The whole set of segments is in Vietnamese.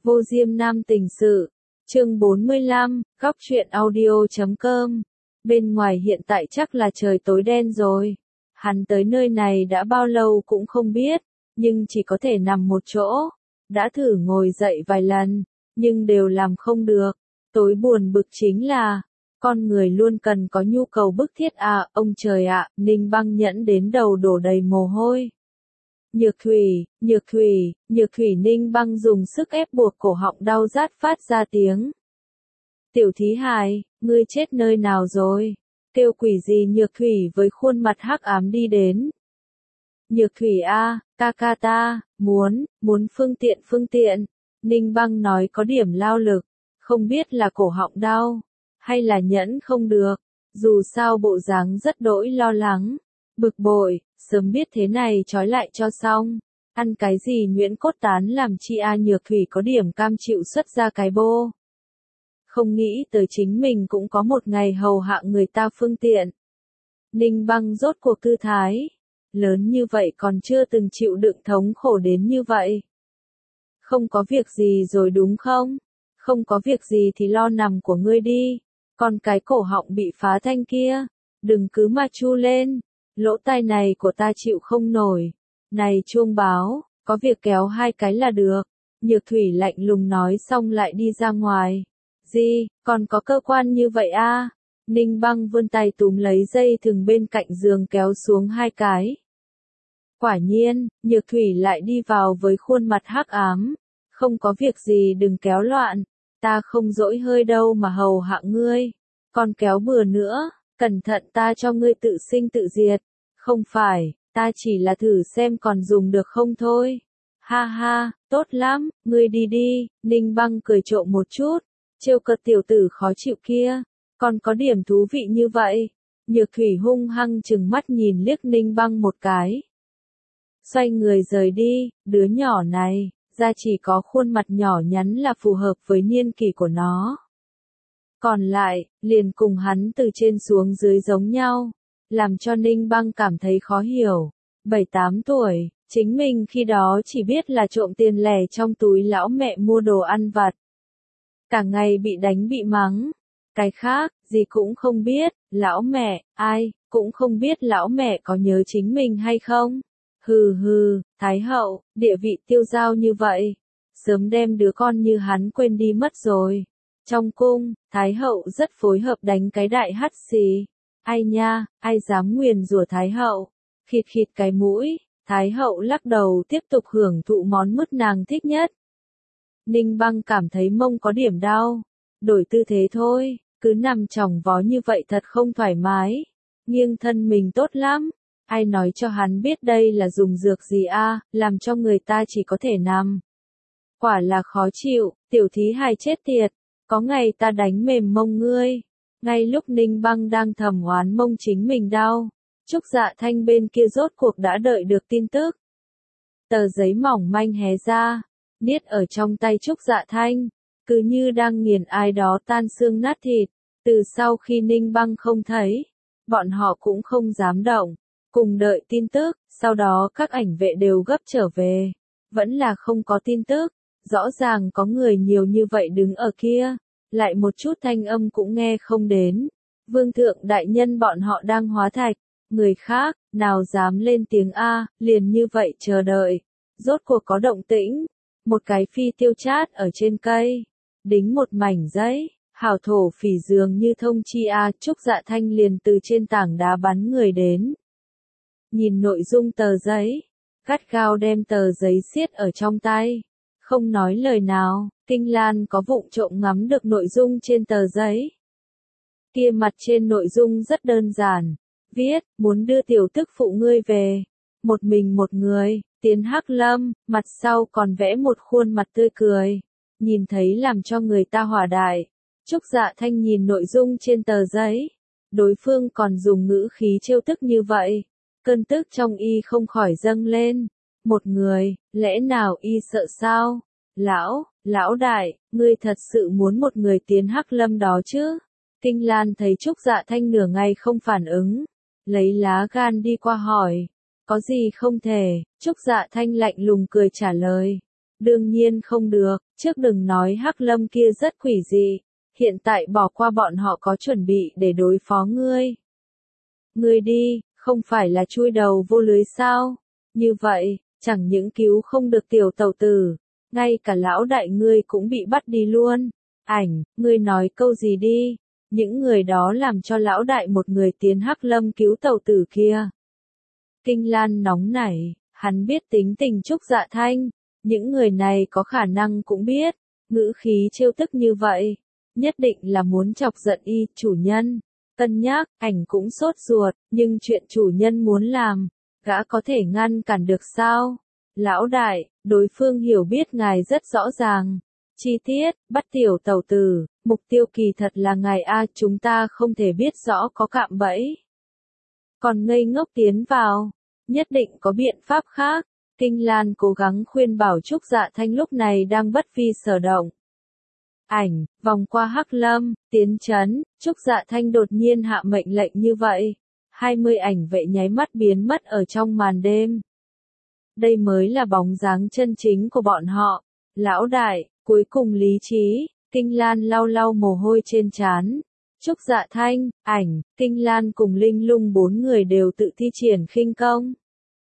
Vô Diêm Nam Tình Sự, chương 45, góc truyện audio.com. Bên ngoài hiện tại chắc là trời tối đen rồi. Hắn tới nơi này đã bao lâu cũng không biết, nhưng chỉ có thể nằm một chỗ. Đã thử ngồi dậy vài lần, nhưng đều làm không được. Tối buồn bực chính là, con người luôn cần có nhu cầu bức thiết à, ông trời ạ, Ninh Băng nhẫn đến đầu đổ đầy mồ hôi. Nhược thủy, Ninh Băng dùng sức ép buộc cổ họng đau rát phát ra tiếng. Tiểu thí hài, ngươi chết nơi nào rồi? Kêu quỷ gì Nhược thủy với khuôn mặt hắc ám đi đến. Nhược thủy a, ca ca ta, muốn phương tiện. Ninh Băng nói có điểm lao lực, không biết là cổ họng đau, hay là nhẫn không được, dù sao bộ dáng rất đỗi lo lắng, bực bội, sớm biết thế này trói lại cho xong, ăn cái gì nhuyễn cốt tán làm chi a. Nhược thủy có điểm cam chịu xuất ra cái bô. Không nghĩ tới chính mình cũng có một ngày hầu hạ người ta phương tiện. Ninh Băng rốt cuộc tư thái, lớn như vậy còn chưa từng chịu đựng thống khổ đến như vậy. Không có việc gì rồi đúng không? Không có việc gì thì lo nằm của ngươi đi, còn cái cổ họng bị phá thanh kia, đừng cứ mà chu lên, lỗ tai này của ta chịu không nổi. Này chuông báo, có việc kéo hai cái là được. Nhược thủy lạnh lùng nói xong lại đi ra ngoài. Gì, còn có cơ quan như vậy a? Ninh Băng vươn tay túm lấy dây thừng bên cạnh giường kéo xuống hai cái. Quả nhiên, Nhược thủy lại đi vào với khuôn mặt hắc ám. Không có việc gì đừng kéo loạn, ta không dỗi hơi đâu mà hầu hạ ngươi. Còn kéo bừa nữa, cẩn thận ta cho ngươi tự sinh tự diệt. Không phải, ta chỉ là thử xem còn dùng được không thôi. Ha ha, tốt lắm, ngươi đi đi. Ninh Băng cười trộm một chút, trêu cợt tiểu tử khó chịu kia, còn có điểm thú vị như vậy. Nhược thủy hung hăng chừng mắt nhìn liếc Ninh Băng một cái. Xoay người rời đi, đứa nhỏ này, ra chỉ có khuôn mặt nhỏ nhắn là phù hợp với niên kỷ của nó. Còn lại, liền cùng hắn từ trên xuống dưới giống nhau, làm cho Ninh Băng cảm thấy khó hiểu. 7-8 tuổi, chính mình khi đó chỉ biết là trộm tiền lẻ trong túi lão mẹ mua đồ ăn vặt. Cả ngày bị đánh bị mắng. Cái khác, gì cũng không biết, lão mẹ, ai, cũng không biết lão mẹ có nhớ chính mình hay không. Hừ, Thái hậu, địa vị tiêu dao như vậy, sớm đem đứa con như hắn quên đi mất rồi. Trong cung, Thái hậu rất phối hợp đánh cái đại hắt xì. Ai nha, ai dám nguyền rủa Thái hậu. Khịt khịt cái mũi, Thái hậu lắc đầu tiếp tục hưởng thụ món mứt nàng thích nhất. Ninh Băng cảm thấy mông có điểm đau, đổi tư thế thôi, cứ nằm chỏng vó như vậy thật không thoải mái. Nghiêng thân mình tốt lắm. Ai nói cho hắn biết đây là dùng dược gì a, làm cho người ta chỉ có thể nằm. Quả là khó chịu, tiểu thí hài chết tiệt, có ngày ta đánh mềm mông ngươi. Ngay lúc Ninh Băng đang thầm oán mông chính mình đau, Trúc Dạ Thanh bên kia rốt cuộc đã đợi được tin tức. Tờ giấy mỏng manh hé ra, niết ở trong tay Trúc Dạ Thanh, cứ như đang nghiền ai đó tan xương nát thịt. Từ sau khi Ninh Băng không thấy, bọn họ cũng không dám động. Cùng đợi tin tức, sau đó các ảnh vệ đều gấp trở về. Vẫn là không có tin tức, rõ ràng có người nhiều như vậy đứng ở kia, lại một chút thanh âm cũng nghe không đến. Vương thượng đại nhân bọn họ đang hóa thạch, người khác, nào dám lên tiếng A, liền như vậy chờ đợi. Rốt cuộc có động tĩnh, một cái phi tiêu chát ở trên cây, đính một mảnh giấy, hảo thổ phỉ dường như thông chi A. Trúc Dạ Thanh liền từ trên tảng đá bắn người đến. Nhìn nội dung tờ giấy, gắt gao đem tờ giấy siết ở trong tay, không nói lời nào. Kinh Lan có vụng trộm ngắm được nội dung trên tờ giấy. Kia mặt trên nội dung rất đơn giản, viết, muốn đưa tiểu tức phụ ngươi về, một mình một người, tiến Hắc Lâm, mặt sau còn vẽ một khuôn mặt tươi cười, nhìn thấy làm cho người ta hỏa đại. Trúc Dạ Thanh nhìn nội dung trên tờ giấy, đối phương còn dùng ngữ khí trêu tức như vậy. Cơn tức trong y không khỏi dâng lên. Một người, lẽ nào y sợ sao? Lão đại, ngươi thật sự muốn một người tiến Hắc Lâm đó chứ? Kinh Lan thấy Trúc Dạ Thanh nửa ngày không phản ứng, lấy lá gan đi qua hỏi. Có gì không thể? Trúc Dạ Thanh lạnh lùng cười trả lời. Đương nhiên không được, trước đừng nói Hắc Lâm kia rất quỷ dị, hiện tại bỏ qua bọn họ có chuẩn bị để đối phó ngươi. Ngươi đi, không phải là chui đầu vô lưới sao? Như vậy, chẳng những cứu không được tiểu tẩu tử, ngay cả lão đại ngươi cũng bị bắt đi luôn. Ảnh, ngươi nói câu gì đi? Những người đó làm cho lão đại một người tiến Hắc Lâm cứu tẩu tử kia. Kinh Lan nóng nảy, hắn biết tính tình Trúc Dạ Thanh, những người này có khả năng cũng biết, ngữ khí trêu tức như vậy, nhất định là muốn chọc giận y chủ nhân. Cân nhắc, ảnh cũng sốt ruột, nhưng chuyện chủ nhân muốn làm, gã có thể ngăn cản được sao? Lão đại, đối phương hiểu biết ngài rất rõ ràng. Chi tiết, bắt tiểu tẩu tử, mục tiêu kỳ thật là ngài a, chúng ta không thể biết rõ có cạm bẫy. Còn ngây ngốc tiến vào, nhất định có biện pháp khác. Kinh Lan cố gắng khuyên bảo Trúc Dạ Thanh lúc này đang bất vi sở động. Ảnh, vòng qua Hắc Lâm, tiến trấn, Trúc Dạ Thanh đột nhiên hạ mệnh lệnh như vậy. 20 ảnh vệ nháy mắt biến mất ở trong màn đêm. Đây mới là bóng dáng chân chính của bọn họ. Lão đại, cuối cùng lý trí, Kinh Lan lau lau mồ hôi trên trán. Trúc Dạ Thanh, ảnh, Kinh Lan cùng Linh Lung 4 người đều tự thi triển khinh công.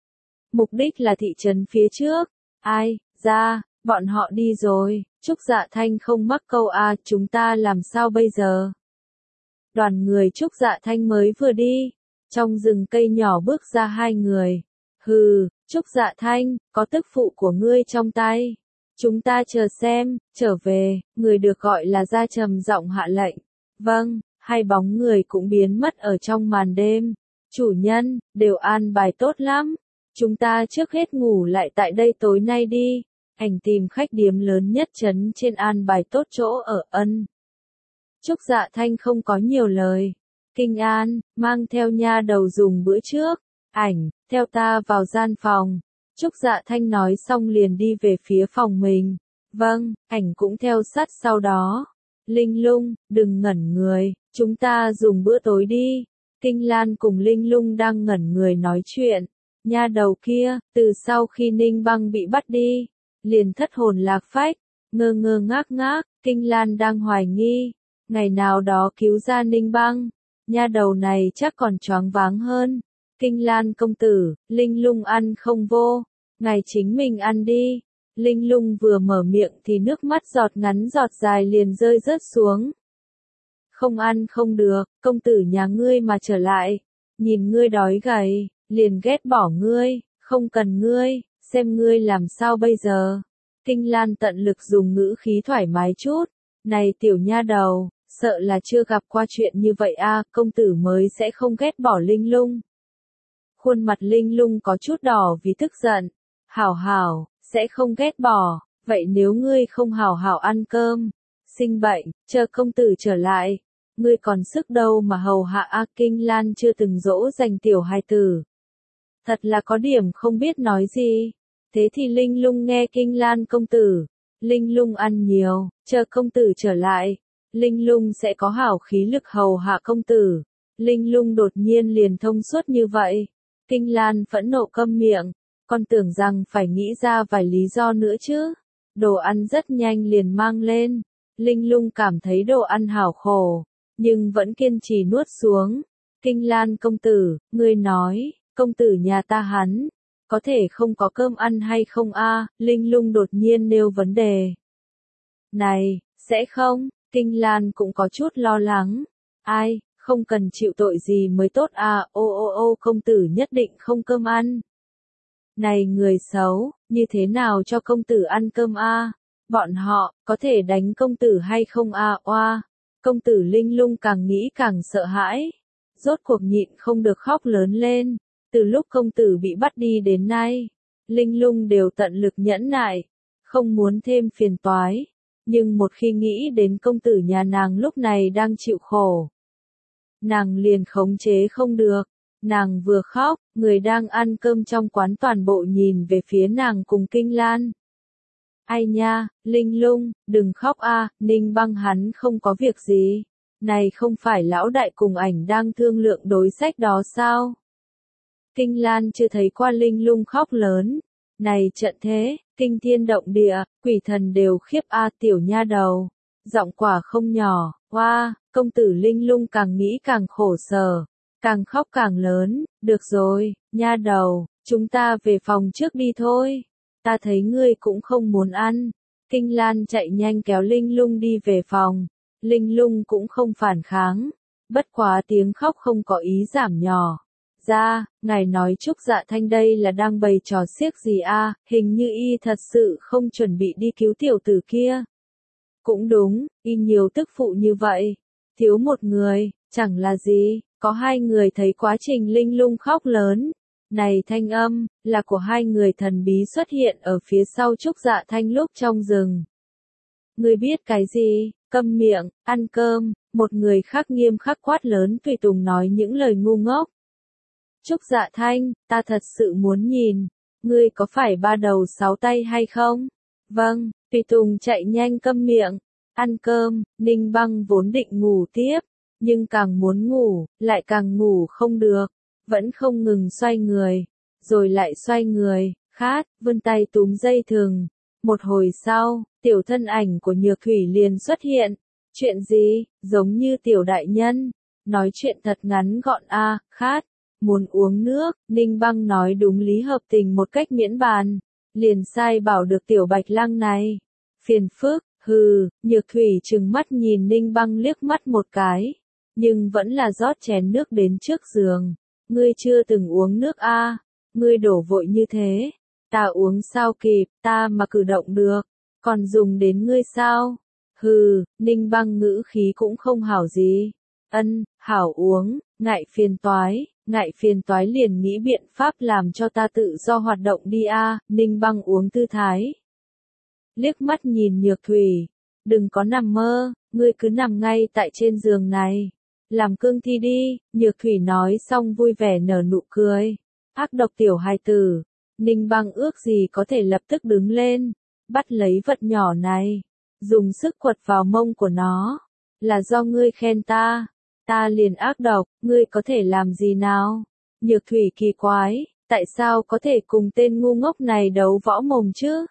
Mục đích là thị trấn phía trước. Ai, ra, bọn họ đi rồi. Trúc Dạ Thanh không mắc câu a, chúng ta làm sao bây giờ? Đoàn người Trúc Dạ Thanh mới vừa đi, trong rừng cây nhỏ bước ra 2 người. Hừ, Trúc Dạ Thanh, có tức phụ của ngươi trong tay. Chúng ta chờ xem, trở về, người được gọi là Gia trầm giọng hạ lệnh. Vâng, 2 bóng người cũng biến mất ở trong màn đêm. Chủ nhân, đều an bài tốt lắm. Chúng ta trước hết ngủ lại tại đây tối nay đi. Ảnh tìm khách điếm lớn nhất trấn trên an bài tốt chỗ ở ân. Trúc Dạ Thanh không có nhiều lời. Kinh An, mang theo nha đầu dùng bữa trước. Ảnh, theo ta vào gian phòng. Trúc Dạ Thanh nói xong liền đi về phía phòng mình. Vâng, ảnh cũng theo sát sau đó. Linh Lung, đừng ngẩn người, chúng ta dùng bữa tối đi. Kinh Lan cùng Linh Lung đang ngẩn người nói chuyện. Nha đầu kia, từ sau khi Ninh Băng bị bắt đi, liền thất hồn lạc phách, ngơ ngơ ngác ngác, Kinh Lan đang hoài nghi, ngày nào đó cứu ra Ninh Băng, nha đầu này chắc còn choáng váng hơn. Kinh Lan công tử, Linh Lung ăn không vô, ngài chính mình ăn đi. Linh Lung vừa mở miệng thì nước mắt giọt ngắn giọt dài liền rơi rớt xuống. Không ăn không được, công tử nhà ngươi mà trở lại, nhìn ngươi đói gầy, liền ghét bỏ ngươi, không cần ngươi, xem ngươi làm sao bây giờ. Kinh Lan tận lực dùng ngữ khí thoải mái chút, này tiểu nha đầu, sợ là chưa gặp qua chuyện như vậy a, công tử mới sẽ không ghét bỏ Linh Lung. Khuôn mặt Linh Lung có chút đỏ vì tức giận. Hảo hảo, sẽ không ghét bỏ, vậy nếu ngươi không hảo hảo ăn cơm, sinh bệnh, chờ công tử trở lại, ngươi còn sức đâu mà hầu hạ a. Kinh Lan chưa từng dỗ dành tiểu hài tử. Thật là có điểm không biết nói gì. Thế thì Linh Lung nghe Kinh Lan công tử, Linh Lung ăn nhiều, chờ công tử trở lại, Linh Lung sẽ có hảo khí lực hầu hạ công tử. Linh Lung đột nhiên liền thông suốt như vậy. Kinh Lan phẫn nộ câm miệng, còn tưởng rằng phải nghĩ ra vài lý do nữa chứ. Đồ ăn rất nhanh liền mang lên. Linh Lung cảm thấy đồ ăn hảo khổ, nhưng vẫn kiên trì nuốt xuống. Kinh Lan công tử, ngươi nói, công tử nhà ta hắn, có thể không có cơm ăn hay không a? Linh Lung đột nhiên nêu vấn đề. Này, sẽ không, Kinh Lan cũng có chút lo lắng. Ai, không cần chịu tội gì mới tốt à, ô công tử nhất định không cơm ăn. Này người xấu, như thế nào cho công tử ăn cơm a? Bọn họ, có thể đánh công tử hay không a? Oa, công tử Linh Lung càng nghĩ càng sợ hãi. Rốt cuộc nhịn không được khóc lớn lên. Từ lúc công tử bị bắt đi đến nay, Linh Lung đều tận lực nhẫn nại, không muốn thêm phiền toái. Nhưng một khi nghĩ đến công tử nhà nàng lúc này đang chịu khổ, nàng liền khống chế không được. Nàng vừa khóc, người đang ăn cơm trong quán toàn bộ nhìn về phía nàng cùng Kinh Lan. Ai nha, Linh Lung, đừng khóc a, Ninh Băng hắn không có việc gì. Này không phải lão đại cùng ảnh đang thương lượng đối sách đó sao? Kinh Lan chưa thấy qua Linh Lung khóc lớn, Này trận thế, kinh thiên động địa, quỷ thần đều khiếp a tiểu nha đầu. Giọng quả không nhỏ, hoa, công tử Linh Lung càng nghĩ càng khổ sở, càng khóc càng lớn, được rồi, nha đầu, chúng ta về phòng trước đi thôi. Ta thấy ngươi cũng không muốn ăn. Kinh Lan chạy nhanh kéo Linh Lung đi về phòng. Linh Lung cũng không phản kháng. Bất quá tiếng khóc không có ý giảm nhỏ. Ra, ngài nói Trúc Dạ Thanh đây là đang bày trò xiếc gì a? Hình như y thật sự không chuẩn bị đi cứu tiểu tử kia. Cũng đúng, y nhiều tức phụ như vậy. Thiếu một người, chẳng là gì, có hai người thấy quá trình Linh Lung khóc lớn. Này thanh âm, là của hai người thần bí xuất hiện ở phía sau Trúc Dạ Thanh lúc trong rừng. Ngươi biết cái gì, câm miệng, ăn cơm, một người khác nghiêm khắc quát lớn tùy tùng nói những lời ngu ngốc. Trúc Dạ Thanh, ta thật sự muốn nhìn, ngươi có phải ba đầu sáu tay hay không? Vâng, tùy tùng chạy nhanh câm miệng, ăn cơm, Ninh Băng vốn định ngủ tiếp, nhưng càng muốn ngủ, lại càng ngủ không được, vẫn không ngừng xoay người, rồi lại xoay người, khát, vươn tay túm dây thừng. Một hồi sau, tiểu thân ảnh của Nhược Thủy liền xuất hiện. Chuyện gì, giống như tiểu đại nhân, nói chuyện thật ngắn gọn a, khát, muốn uống nước, Ninh Băng nói đúng lý hợp tình một cách miễn bàn, liền sai bảo được tiểu bạch lang này. Phiền phức, hừ, Nhược Thủy trừng mắt nhìn Ninh Băng liếc mắt một cái, nhưng vẫn là rót chén nước đến trước giường. Ngươi chưa từng uống nước a, ngươi đổ vội như thế, ta uống sao kịp, ta mà cử động được, còn dùng đến ngươi sao? Hừ, Ninh Băng ngữ khí cũng không hảo gì. Ân, hảo uống, ngại phiền toái liền nghĩ biện pháp làm cho ta tự do hoạt động đi a. Ninh Băng uống tư thái. Liếc mắt nhìn Nhược Thủy, đừng có nằm mơ, ngươi cứ nằm ngay tại trên giường này. Làm cương thi đi, Nhược Thủy nói xong vui vẻ nở nụ cười. Ác độc tiểu hài tử, Ninh Băng ước gì có thể lập tức đứng lên, bắt lấy vật nhỏ này, dùng sức quật vào mông của nó. Là do ngươi khen ta liền ác độc, ngươi có thể làm gì nào? Nhược Thủy kỳ quái, tại sao có thể cùng tên ngu ngốc này đấu võ mồm chứ?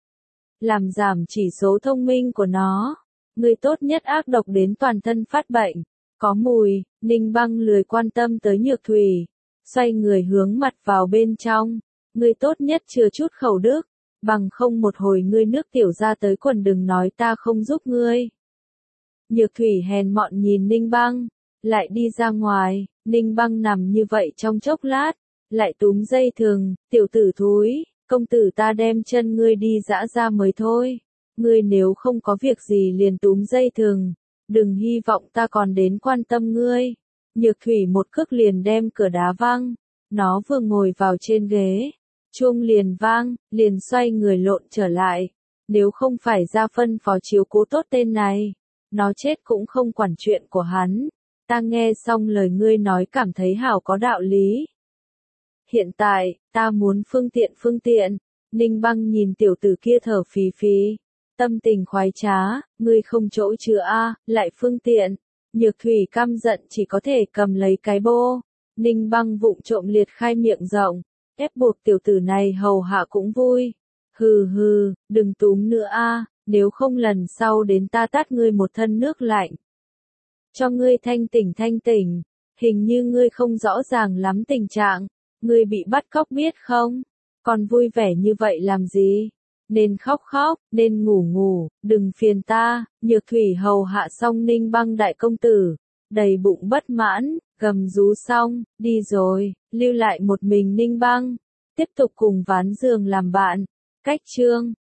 Làm giảm chỉ số thông minh của nó. Ngươi tốt nhất ác độc đến toàn thân phát bệnh. Có mùi, Ninh Băng lười quan tâm tới Nhược Thủy, xoay người hướng mặt vào bên trong. Ngươi tốt nhất chừa chút khẩu đức, bằng không một hồi ngươi nước tiểu ra tới quần đừng nói ta không giúp ngươi. Nhược Thủy hèn mọn nhìn Ninh Băng, lại đi ra ngoài. Ninh Băng nằm như vậy trong chốc lát, lại túm dây thừng, tiểu tử thúi, công tử ta đem chân ngươi đi dã ra mới thôi. Ngươi nếu không có việc gì liền túm dây thừng, đừng hy vọng ta còn đến quan tâm ngươi. Nhược Thủy một cước liền đem cửa đá văng, nó vừa ngồi vào trên ghế, chuông liền vang, liền xoay người lộn trở lại. Nếu không phải ra phân phó chiếu cố tốt tên này, nó chết cũng không quản chuyện của hắn. Ta nghe xong lời ngươi nói cảm thấy hảo có đạo lý. Hiện tại, ta muốn phương tiện. Ninh Băng nhìn tiểu tử kia thở phì phì, tâm tình khoái trá, ngươi không chỗ chứa a, lại phương tiện. Nhược Thủy căm giận chỉ có thể cầm lấy cái bô. Ninh Băng vụng trộm liệt khai miệng rộng, ép buộc tiểu tử này hầu hạ cũng vui. Hừ hừ, đừng túm nữa a, nếu không lần sau đến ta tát ngươi một thân nước lạnh. Cho ngươi thanh tỉnh, hình như ngươi không rõ ràng lắm tình trạng, ngươi bị bắt cóc biết không? Còn vui vẻ như vậy làm gì? Nên khóc, nên ngủ, đừng phiền ta. Nhược Thủy hầu hạ xong Ninh Băng đại công tử, đầy bụng bất mãn, gầm rú xong, đi rồi, lưu lại một mình Ninh Băng, tiếp tục cùng ván giường làm bạn. Cách chương